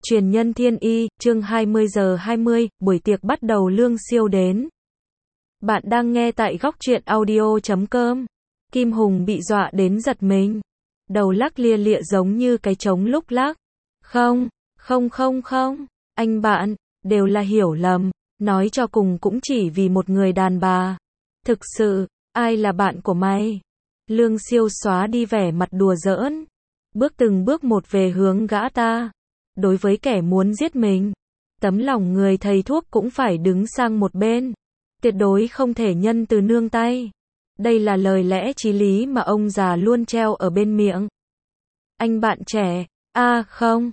Truyền nhân thiên y, chương 20 giờ 20, buổi tiệc bắt đầu. Lương Siêu đến. Bạn đang nghe tại góc truyện audio.com. Kim Hùng bị dọa đến giật mình. Đầu lắc lia lịa giống như cái trống lúc lắc. Không, anh bạn, đều là hiểu lầm. Nói cho cùng cũng chỉ vì một người đàn bà. Thực sự, ai là bạn của mày? Lương Siêu xóa đi vẻ mặt đùa giỡn. Bước từng bước một về hướng gã ta. Đối với kẻ muốn giết mình, tấm lòng người thầy thuốc cũng phải đứng sang một bên. Tuyệt đối không thể nhân từ nương tay. Đây là lời lẽ chí lý mà ông già luôn treo ở bên miệng. Anh bạn trẻ, không,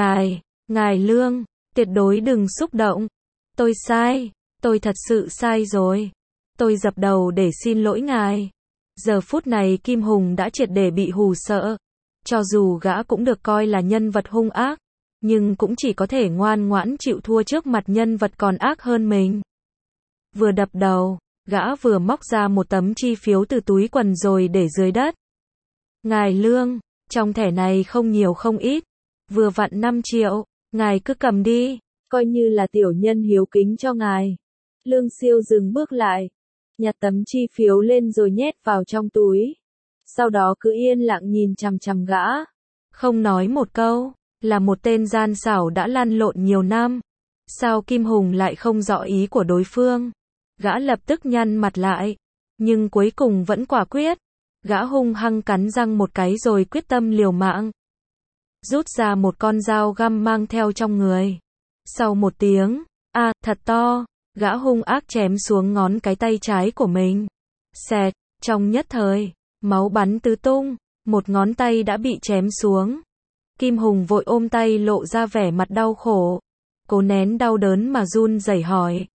ngài Lương, tuyệt đối đừng xúc động. Tôi sai, tôi thật sự sai rồi. Tôi dập đầu để xin lỗi ngài. Giờ phút này Kim Hùng đã triệt để bị hù sợ. Cho dù gã cũng được coi là nhân vật hung ác, nhưng cũng chỉ có thể ngoan ngoãn chịu thua trước mặt nhân vật còn ác hơn mình. Vừa đập đầu, gã vừa móc ra một tấm chi phiếu từ túi quần rồi để dưới đất. Ngài Lương, trong thẻ này không nhiều không ít, vừa vặn 5 triệu, ngài cứ cầm đi, coi như là tiểu nhân hiếu kính cho ngài. Lương Siêu dừng bước lại, nhặt tấm chi phiếu lên rồi nhét vào trong túi. Sau đó cứ yên lặng nhìn chằm chằm gã, không nói một câu. Là một tên gian xảo đã lăn lộn nhiều năm. Sao Kim Hùng lại không rõ ý của đối phương? Gã lập tức nhăn mặt lại. Nhưng cuối cùng vẫn quả quyết. Gã hung hăng cắn răng một cái rồi quyết tâm liều mạng. Rút ra một con dao găm mang theo trong người. Sau một tiếng, thật to, gã hung ác chém xuống ngón cái tay trái của mình. Xẹt, trong nhất thời, máu bắn tứ tung, một ngón tay đã bị chém xuống. Kim Hùng vội ôm tay lộ ra vẻ mặt đau khổ. Cố nén đau đớn mà run rẩy hỏi.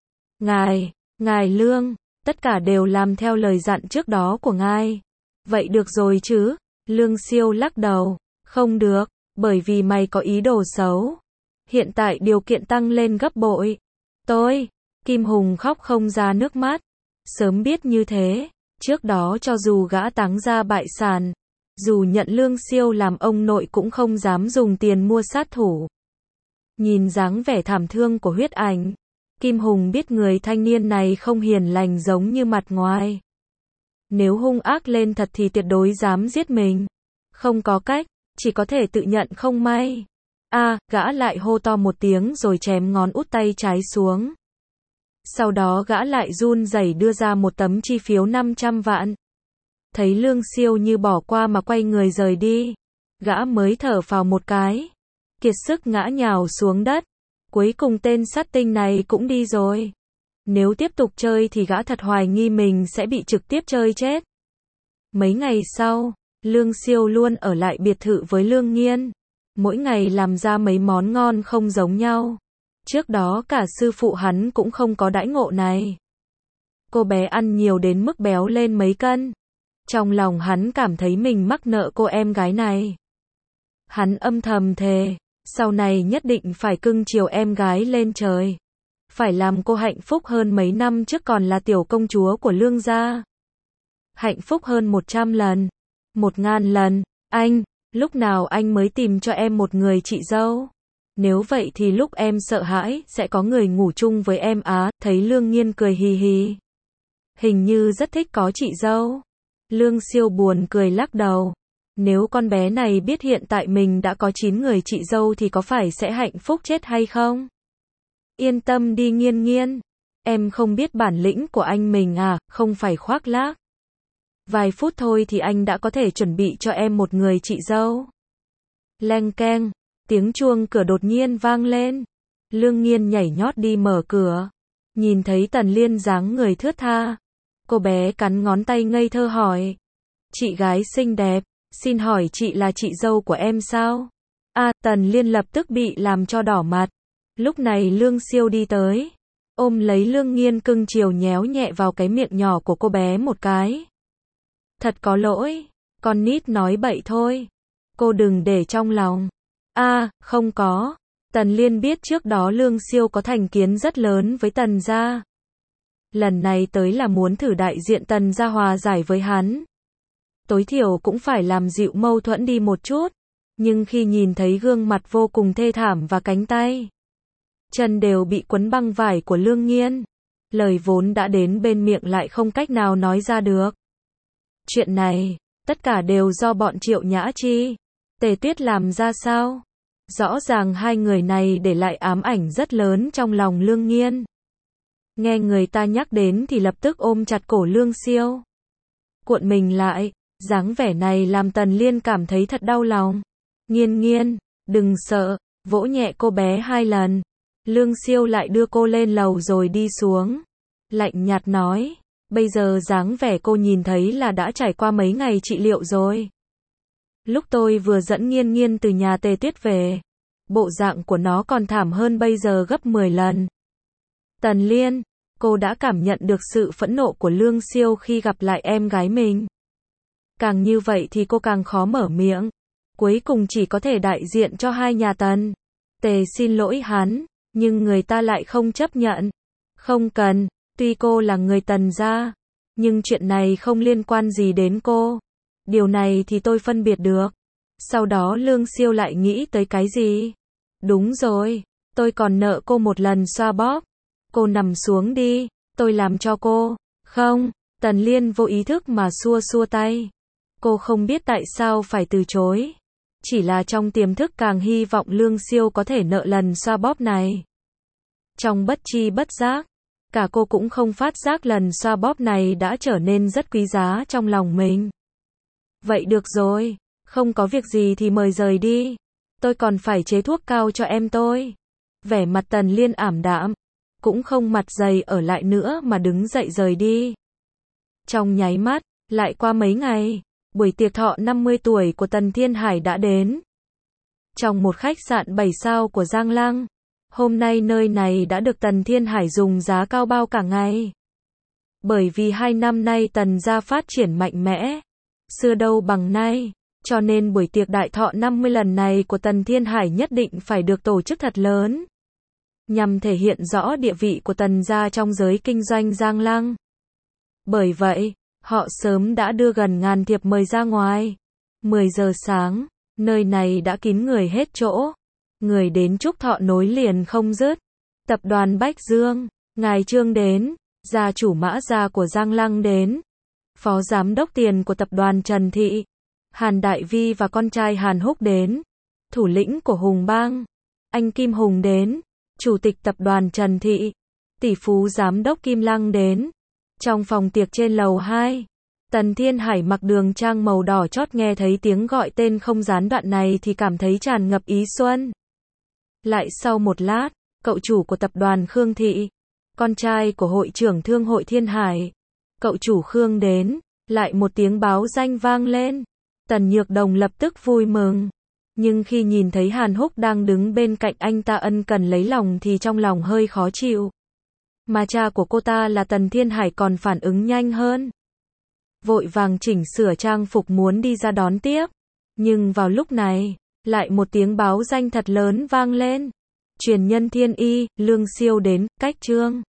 Ngài Lương, tất cả đều làm theo lời dặn trước đó của ngài. Vậy được rồi chứ? Lương Siêu lắc đầu. Không được, bởi vì mày có ý đồ xấu. Hiện tại điều kiện tăng lên gấp bội. Kim Hùng khóc không ra nước mắt. Sớm biết như thế, trước đó cho dù gã táng ra bại sản, dù nhận Lương Siêu làm ông nội cũng không dám dùng tiền mua sát thủ. Nhìn dáng vẻ thảm thương của Huyết Ảnh, Kim Hùng biết người thanh niên này không hiền lành giống như mặt ngoài. Nếu hung ác lên thật thì tuyệt đối dám giết mình. Không có cách, chỉ có thể tự nhận không may. Gã lại hô to một tiếng rồi chém ngón út tay trái xuống. Sau đó gã lại run rẩy đưa ra một tấm chi phiếu 500 vạn. Thấy Lương Siêu như bỏ qua mà quay người rời đi, gã mới thở phào một cái, kiệt sức ngã nhào xuống đất. Cuối cùng tên sát tinh này cũng đi rồi. Nếu tiếp tục chơi thì gã thật hoài nghi mình sẽ bị trực tiếp chơi chết. Mấy ngày sau, Lương Siêu luôn ở lại biệt thự với Lương Nghiên, mỗi ngày làm ra mấy món ngon không giống nhau. Trước đó cả sư phụ hắn cũng không có đãi ngộ này. Cô bé ăn nhiều đến mức béo lên mấy cân. Trong lòng hắn cảm thấy mình mắc nợ cô em gái này. Hắn âm thầm thề, sau này nhất định phải cưng chiều em gái lên trời. Phải làm cô hạnh phúc hơn mấy năm trước còn là tiểu công chúa của Lương gia. Hạnh phúc hơn 100 lần, 1000 lần. Lúc nào anh mới tìm cho em một người chị dâu? Nếu vậy thì lúc em sợ hãi sẽ có người ngủ chung với em thấy Lương Nghiên cười hì hì. Hình như rất thích có chị dâu. Lương Siêu buồn cười lắc đầu. Nếu con bé này biết hiện tại mình đã có 9 người chị dâu thì có phải sẽ hạnh phúc chết hay không? Yên tâm đi Nghiên, em không biết bản lĩnh của anh mình không phải khoác lác. Vài phút thôi thì anh đã có thể chuẩn bị cho em một người chị dâu. Leng keng, tiếng chuông cửa đột nhiên vang lên. Lương Nghiên nhảy nhót đi mở cửa. Nhìn thấy Tần Liên dáng người thướt tha. Cô bé cắn ngón tay ngây thơ hỏi. Chị gái xinh đẹp, xin hỏi chị là chị dâu của em sao? Tần Liên lập tức bị làm cho đỏ mặt. Lúc này Lương Siêu đi tới, ôm lấy Lương Nghiên cưng chiều nhéo nhẹ vào cái miệng nhỏ của cô bé một cái. Thật có lỗi, con nít nói bậy thôi. Cô đừng để trong lòng. Không có. Tần Liên biết trước đó Lương Siêu có thành kiến rất lớn với Tần gia. Lần này tới là muốn thử đại diện Tần gia hòa giải với hắn. Tối thiểu cũng phải làm dịu mâu thuẫn đi một chút. Nhưng khi nhìn thấy gương mặt vô cùng thê thảm và cánh tay, chân đều bị quấn băng vải của Lương Nghiên, lời vốn đã đến bên miệng lại không cách nào nói ra được. Chuyện này, tất cả đều do bọn Triệu Nhã Chi, Tề Tuyết làm ra sao? Rõ ràng hai người này để lại ám ảnh rất lớn trong lòng Lương Nghiên. Nghe người ta nhắc đến thì lập tức ôm chặt cổ Lương Siêu, cuộn mình lại, dáng vẻ này làm Tần Liên cảm thấy thật đau lòng. Nghiên Nghiên, đừng sợ, vỗ nhẹ cô bé 2 lần. Lương Siêu lại đưa cô lên lầu rồi đi xuống. Lạnh nhạt nói, bây giờ dáng vẻ cô nhìn thấy là đã trải qua mấy ngày trị liệu rồi. Lúc tôi vừa dẫn Nghiên Nghiên từ nhà Tề Tuyết về, bộ dạng của nó còn thảm hơn bây giờ gấp 10 lần. Tần Liên, cô đã cảm nhận được sự phẫn nộ của Lương Siêu khi gặp lại em gái mình. Càng như vậy thì cô càng khó mở miệng. Cuối cùng chỉ có thể đại diện cho hai nhà Tần. Tề xin lỗi hắn, nhưng người ta lại không chấp nhận. Không cần, tuy cô là người Tần gia, nhưng chuyện này không liên quan gì đến cô. Điều này thì tôi phân biệt được. Sau đó Lương Siêu lại nghĩ tới cái gì? Đúng rồi, tôi còn nợ cô một lần xoa bóp. Cô nằm xuống đi, tôi làm cho cô. Không, Tần Liên vô ý thức mà xua xua tay. Cô không biết tại sao phải từ chối. Chỉ là trong tiềm thức càng hy vọng Lương Siêu có thể nợ lần xoa bóp này. Trong bất tri bất giác, cả cô cũng không phát giác lần xoa bóp này đã trở nên rất quý giá trong lòng mình. Vậy được rồi, không có việc gì thì mời rời đi. Tôi còn phải chế thuốc cao cho em tôi. Vẻ mặt Tần Liên ảm đạm, cũng không mặt dày ở lại nữa mà đứng dậy rời đi. Trong nháy mắt, lại qua mấy ngày, buổi tiệc thọ 50 tuổi của Tần Thiên Hải đã đến. Trong một khách sạn 7 sao của Giang Lăng, hôm nay nơi này đã được Tần Thiên Hải dùng giá cao bao cả ngày. Bởi vì 2 năm nay Tần gia phát triển mạnh mẽ, xưa đâu bằng nay, cho nên buổi tiệc đại thọ 50 lần này của Tần Thiên Hải nhất định phải được tổ chức thật lớn, nhằm thể hiện rõ địa vị của Tần gia trong giới kinh doanh Giang Lăng. Bởi vậy, họ sớm đã đưa gần ngàn thiệp mời ra ngoài. 10 giờ sáng, nơi này đã kín người hết chỗ. Người đến chúc thọ nối liền không dứt. Tập đoàn Bách Dương, ngài Trương đến, gia chủ Mã gia của Giang Lăng đến, phó giám đốc tiền của tập đoàn Trần Thị, Hàn Đại Vi và con trai Hàn Húc đến, thủ lĩnh của Hùng Bang, anh Kim Hùng đến, chủ tịch tập đoàn Trần Thị, tỷ phú giám đốc Kim Lăng đến. Trong phòng tiệc trên lầu 2, Tần Thiên Hải mặc đường trang màu đỏ chót nghe thấy tiếng gọi tên không gián đoạn này thì cảm thấy tràn ngập ý xuân. Lại sau một lát, cậu chủ của tập đoàn Khương Thị, con trai của hội trưởng thương hội Thiên Hải, cậu chủ Khương đến, lại một tiếng báo danh vang lên. Tần Nhược Đồng lập tức vui mừng. Nhưng khi nhìn thấy Hàn Húc đang đứng bên cạnh anh ta ân cần lấy lòng thì trong lòng hơi khó chịu. Mà cha của cô ta là Tần Thiên Hải còn phản ứng nhanh hơn. Vội vàng chỉnh sửa trang phục muốn đi ra đón tiếp. Nhưng vào lúc này, lại một tiếng báo danh thật lớn vang lên. Truyền nhân Thiên Y, Lương Siêu đến, cách Trương